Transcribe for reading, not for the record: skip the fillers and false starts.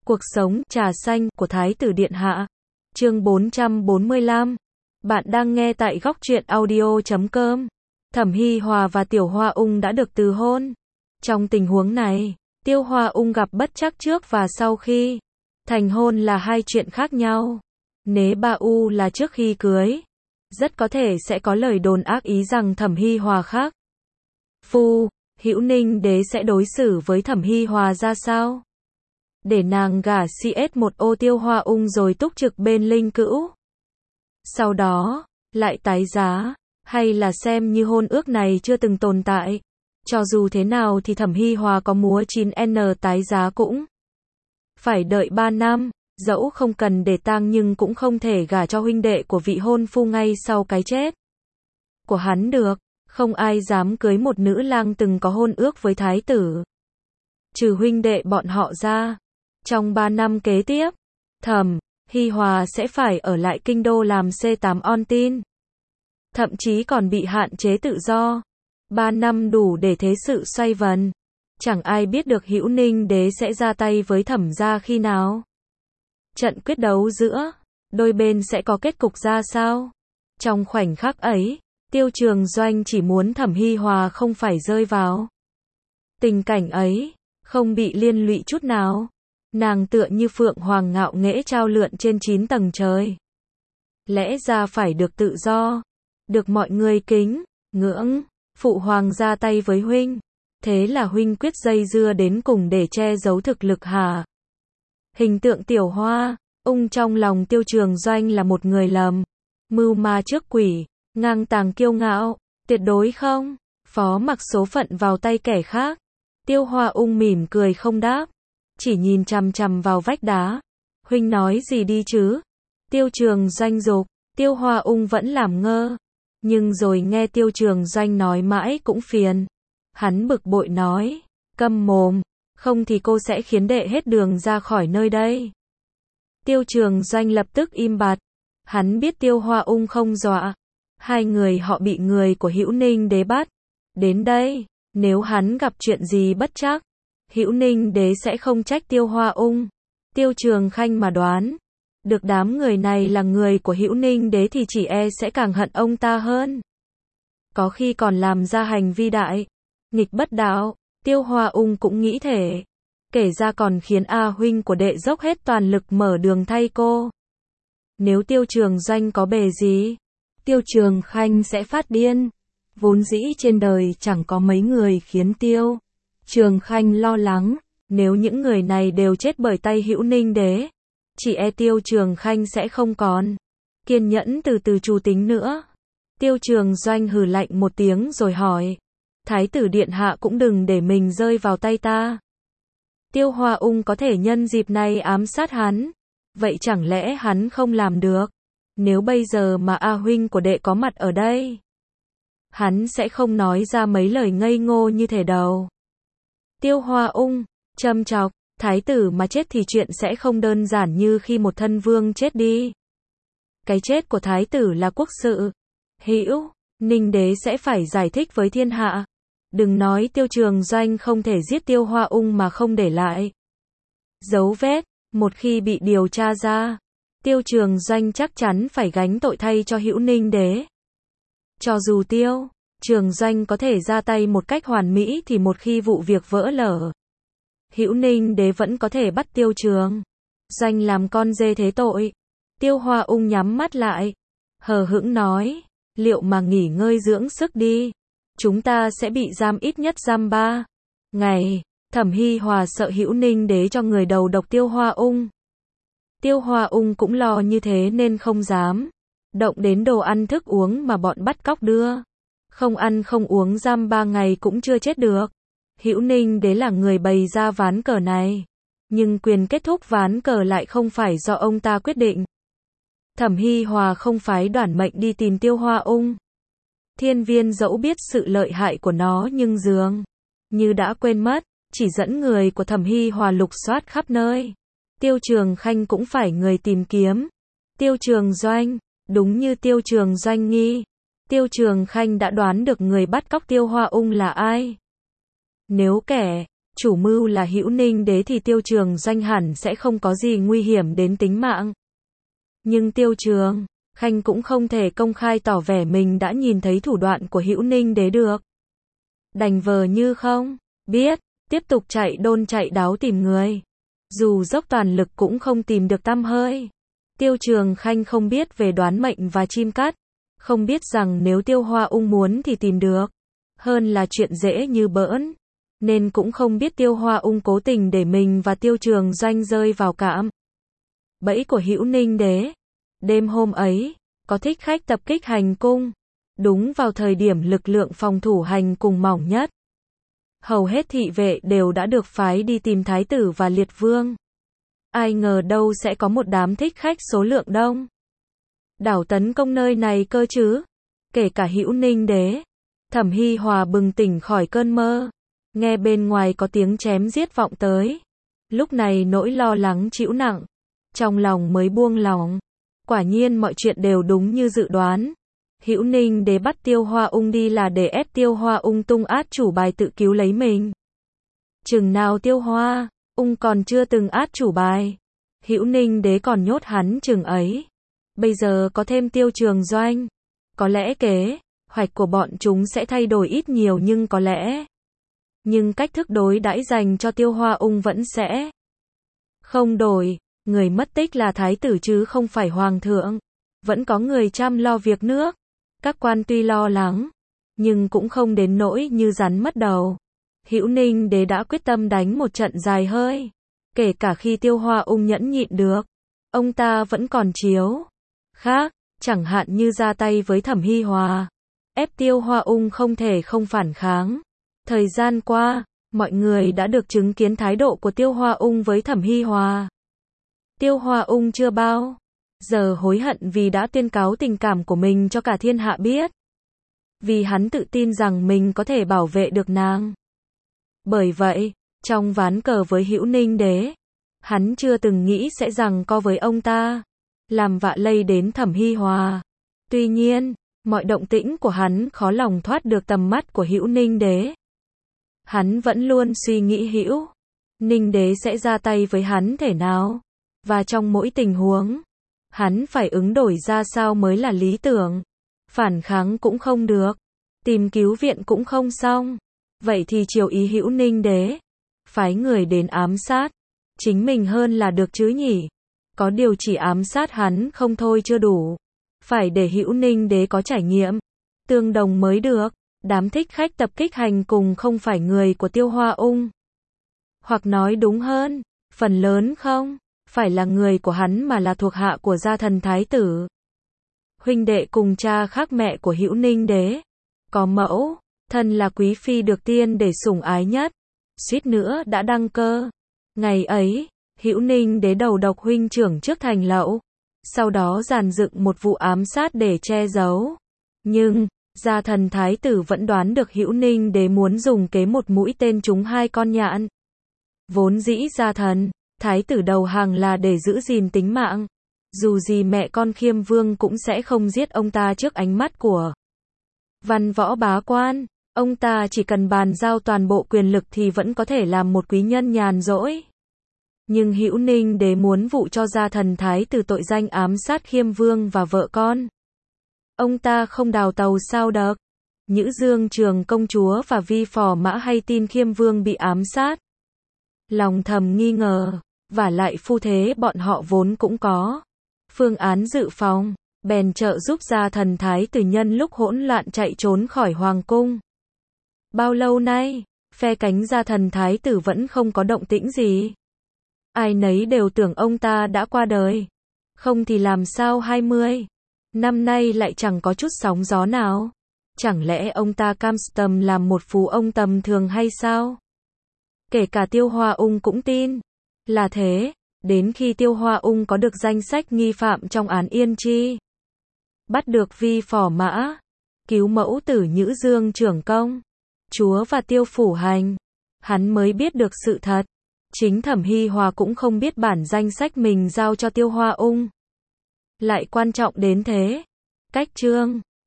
Cuộc sống trà xanh của Thái tử Điện Hạ. Chương 445. Bạn đang nghe tại góc truyện audio.com. Thẩm Hi Hòa và Tiểu Hoa Ung đã được từ hôn. Trong tình huống này, Tiêu Hoa Ung gặp bất trắc trước và sau khi thành hôn là hai chuyện khác nhau. Nế Ba U là trước khi cưới, rất có thể sẽ có lời đồn ác ý rằng Thẩm Hi Hòa khác phu, Hữu Ninh Đế sẽ đối xử với Thẩm Hi Hòa ra sao? Để nàng gả CS1 Tiêu Hoa Ung rồi túc trực bên Linh Cữu. Sau đó, lại tái giá, hay là xem như hôn ước này chưa từng tồn tại. Cho dù thế nào thì Thẩm Hi Hòa có múa 9N tái giá cũng phải đợi 3 năm, dẫu không cần để tang nhưng cũng không thể gả cho huynh đệ của vị hôn phu ngay sau cái chết của hắn được. Không ai dám cưới một nữ lang từng có hôn ước với thái tử, trừ huynh đệ bọn họ ra. Trong 3 năm kế tiếp, Thẩm Hi Hòa sẽ phải ở lại kinh đô làm C8 on tin. Thậm chí còn bị hạn chế tự do. 3 năm đủ để thế sự xoay vần. Chẳng ai biết được Hữu Ninh Đế sẽ ra tay với Thẩm gia khi nào. Trận quyết đấu giữa đôi bên sẽ có kết cục ra sao? Trong khoảnh khắc ấy, Tiêu Trường Doanh chỉ muốn Thẩm Hi Hòa không phải rơi vào tình cảnh ấy, không bị liên lụy chút nào. Nàng tựa như phượng hoàng ngạo nghễ trao lượn trên 9 tầng trời. Lẽ ra phải được tự do, được mọi người kính ngưỡng. Phụ hoàng ra tay với huynh, thế là huynh quyết dây dưa đến cùng để che giấu thực lực hả? Hình tượng Tiểu Hoa Ung trong lòng Tiêu Trường Doanh là một người lầm mưu ma trước quỷ, ngang tàng kiêu ngạo, tuyệt đối không phó mặc số phận vào tay kẻ khác. Tiêu Hoa Ung mỉm cười không đáp, chỉ nhìn chằm chằm vào vách đá. Huynh nói gì đi chứ? Tiêu Trường Doanh dục. Tiêu Hoa Ung vẫn làm ngơ, nhưng rồi nghe Tiêu Trường Doanh nói mãi cũng phiền. Hắn bực bội nói, câm mồm, không thì cô sẽ khiến đệ hết đường ra khỏi nơi đây. Tiêu Trường Doanh lập tức im bặt. Hắn biết Tiêu Hoa Ung không dọa. Hai người họ bị người của Hữu Ninh Đế bắt đến đây, nếu hắn gặp chuyện gì bất trắc, Hữu Ninh Đế sẽ không trách Tiêu Hoa Ung. Tiêu Trường Khanh mà đoán được đám người này là người của Hữu Ninh Đế thì chỉ e sẽ càng hận ông ta hơn. Có khi còn làm ra hành vi đại nghịch bất đạo. Tiêu Hoa Ung cũng nghĩ thể, kể ra còn khiến A huynh của đệ dốc hết toàn lực mở đường thay cô. Nếu Tiêu Trường Doanh có bề gì, Tiêu Trường Khanh sẽ phát điên. Vốn dĩ trên đời chẳng có mấy người khiến Tiêu Trường Khanh lo lắng. Nếu những người này đều chết bởi tay Hữu Ninh Đế, chỉ e Tiêu Trường Khanh sẽ không còn kiên nhẫn từ từ chủ tính nữa. Tiêu Trường Doanh hừ lạnh một tiếng rồi hỏi, Thái tử Điện Hạ cũng đừng để mình rơi vào tay ta. Tiêu Hoa Ung có thể nhân dịp này ám sát hắn, vậy chẳng lẽ hắn không làm được? Nếu bây giờ mà A huynh của đệ có mặt ở đây, hắn sẽ không nói ra mấy lời ngây ngô như thế đâu. Tiêu Hoa Ung châm chọc, thái tử mà chết thì chuyện sẽ không đơn giản như khi một thân vương chết đi. Cái chết của thái tử là quốc sự. Hữu Ninh Đế sẽ phải giải thích với thiên hạ. Đừng nói Tiêu Trường Doanh không thể giết Tiêu Hoa Ung mà không để lại dấu vết. Một khi bị điều tra ra, Tiêu Trường Doanh chắc chắn phải gánh tội thay cho Hữu Ninh Đế. Cho dù Tiêu Trường Doanh có thể ra tay một cách hoàn mỹ thì một khi vụ việc vỡ lở, Hữu Ninh Đế vẫn có thể bắt Tiêu Trường Doanh làm con dê thế tội. Tiêu Hoa Ung nhắm mắt lại, hờ hững nói, liệu mà nghỉ ngơi dưỡng sức đi. Chúng ta sẽ bị giam ít nhất giam 3 ngày. Thẩm Hi Hòa sợ Hữu Ninh Đế cho người đầu độc Tiêu Hoa Ung. Tiêu Hoa Ung cũng lo như thế nên không dám động đến đồ ăn thức uống mà bọn bắt cóc đưa. Không ăn không uống giam 3 ngày cũng chưa chết được. Hữu Ninh Đế là người bày ra ván cờ này, nhưng quyền kết thúc ván cờ lại không phải do ông ta quyết định. Thẩm Hi Hòa không phái đoản mệnh đi tìm Tiêu Hoa Ung. Thiên Viên dẫu biết sự lợi hại của nó nhưng dường như đã quên mất, chỉ dẫn người của Thẩm Hi Hòa lục soát khắp nơi. Tiêu Trường Khanh cũng phải người tìm kiếm. Tiêu Trường Doanh, đúng như Tiêu Trường Doanh nghi, Tiêu Trường Khanh đã đoán được người bắt cóc Tiêu Hoa Ung là ai. Nếu kẻ chủ mưu là Hữu Ninh Đế thì Tiêu Trường Doanh hẳn sẽ không có gì nguy hiểm đến tính mạng. Nhưng Tiêu Trường Khanh cũng không thể công khai tỏ vẻ mình đã nhìn thấy thủ đoạn của Hữu Ninh Đế được. Đành vờ như không biết, tiếp tục chạy đôn chạy đáo tìm người. Dù dốc toàn lực cũng không tìm được tăm hơi. Tiêu Trường Khanh không biết về đoán mệnh và chim cắt, không biết rằng nếu Tiêu Hoa Ung muốn thì tìm được, hơn là chuyện dễ như bỡn, nên cũng không biết Tiêu Hoa Ung cố tình để mình và Tiêu Trường Doanh rơi vào cạm bẫy của Hữu Ninh Đế. Đêm hôm ấy, có thích khách tập kích hành cung, đúng vào thời điểm lực lượng phòng thủ hành cung mỏng nhất. Hầu hết thị vệ đều đã được phái đi tìm thái tử và liệt vương. Ai ngờ đâu sẽ có một đám thích khách số lượng đông đảo tấn công nơi này cơ chứ. Kể cả Hữu Ninh Đế. Thẩm Hi Hòa bừng tỉnh khỏi cơn mơ, nghe bên ngoài có tiếng chém giết vọng tới. Lúc này nỗi lo lắng trĩu nặng, trong lòng mới buông lỏng. Quả nhiên mọi chuyện đều đúng như dự đoán. Hữu Ninh Đế bắt Tiêu Hoa Ung đi là để ép Tiêu Hoa Ung tung át chủ bài tự cứu lấy mình. Chừng nào Tiêu Hoa Ung còn chưa từng át chủ bài, Hữu Ninh Đế còn nhốt hắn chừng ấy. Bây giờ có thêm Tiêu Trường Doanh, có lẽ kế hoạch của bọn chúng sẽ thay đổi ít nhiều, nhưng cách thức đối đãi dành cho Tiêu Hoa Ung vẫn sẽ không đổi. Người mất tích là thái tử chứ không phải hoàng thượng. Vẫn có người chăm lo việc nước. Các quan tuy lo lắng, nhưng cũng không đến nỗi như rắn mất đầu. Hữu Ninh Đế đã quyết tâm đánh một trận dài hơi. Kể cả khi Tiêu Hoa Ung nhẫn nhịn được, ông ta vẫn còn chiếu khác, chẳng hạn như ra tay với Thẩm Hi Hòa, ép Tiêu Hoa Ung không thể không phản kháng. Thời gian qua, mọi người đã được chứng kiến thái độ của Tiêu Hoa Ung với Thẩm Hi Hòa. Tiêu Hoa Ung chưa bao giờ hối hận vì đã tuyên cáo tình cảm của mình cho cả thiên hạ biết. Vì hắn tự tin rằng mình có thể bảo vệ được nàng. Bởi vậy, trong ván cờ với Hữu Ninh Đế, hắn chưa từng nghĩ sẽ giằng co với ông ta, làm vạ lây đến Thẩm Hi Hòa. Tuy nhiên, mọi động tĩnh của hắn khó lòng thoát được tầm mắt của Hữu Ninh Đế. Hắn vẫn luôn suy nghĩ Hữu Ninh Đế sẽ ra tay với hắn thế nào, và trong mỗi tình huống, hắn phải ứng đổi ra sao mới là lý tưởng. Phản kháng cũng không được, tìm cứu viện cũng không xong. Vậy thì chiều ý Hữu Ninh Đế, phái người đến ám sát chính mình hơn là được chứ nhỉ. Có điều chỉ ám sát hắn không thôi chưa đủ, phải để Hữu Ninh Đế có trải nghiệm tương đồng mới được. Đám thích khách tập kích hành cùng không phải người của Tiêu Hoa Ung, hoặc nói đúng hơn, phần lớn không phải là người của hắn mà là thuộc hạ của gia thần thái tử. Huynh đệ cùng cha khác mẹ của Hữu Ninh Đế, có mẫu thân là quý phi được tiên để sủng ái nhất, suýt nữa đã đăng cơ. Ngày ấy, Hữu Ninh Đế đầu độc huynh trưởng trước thành lậu, sau đó dàn dựng một vụ ám sát để che giấu. Nhưng gia thần thái tử vẫn đoán được Hữu Ninh Đế muốn dùng kế một mũi tên trúng hai con nhạn. Vốn dĩ gia thần thái tử đầu hàng là để giữ gìn tính mạng. Dù gì mẹ con Khiêm Vương cũng sẽ không giết ông ta trước ánh mắt của văn võ bá quan. Ông ta chỉ cần bàn giao toàn bộ quyền lực thì vẫn có thể làm một quý nhân nhàn rỗi. Nhưng Hữu Ninh Đế muốn vụ cho gia thần thái tử tội danh ám sát Khiêm Vương và vợ con. Ông ta không đào tàu sao được. Nhữ Dương Trường công chúa và Vi Phò Mã hay tin Khiêm Vương bị ám sát, lòng thầm nghi ngờ, vả lại phu thế bọn họ vốn cũng có phương án dự phòng, bèn trợ giúp gia thần thái tử nhân lúc hỗn loạn chạy trốn khỏi hoàng cung. Bao lâu nay, phe cánh gia thần thái tử vẫn không có động tĩnh gì. Ai nấy đều tưởng ông ta đã qua đời. Không thì làm sao 20 năm nay lại chẳng có chút sóng gió nào. Chẳng lẽ ông ta cam tâm làm một phú ông tầm thường hay sao? Kể cả Tiêu Hoa Ung cũng tin là thế. Đến khi Tiêu Hoa Ung có được danh sách nghi phạm trong án Yên Chi, bắt được Vi Phò Mã, cứu mẫu tử Nhữ Dương trưởng công chúa và Tiêu Phủ Hành, hắn mới biết được sự thật. Chính Thẩm Hi Hòa cũng không biết bản danh sách mình giao cho Tiêu Hoa Ung lại quan trọng đến thế. Cách chương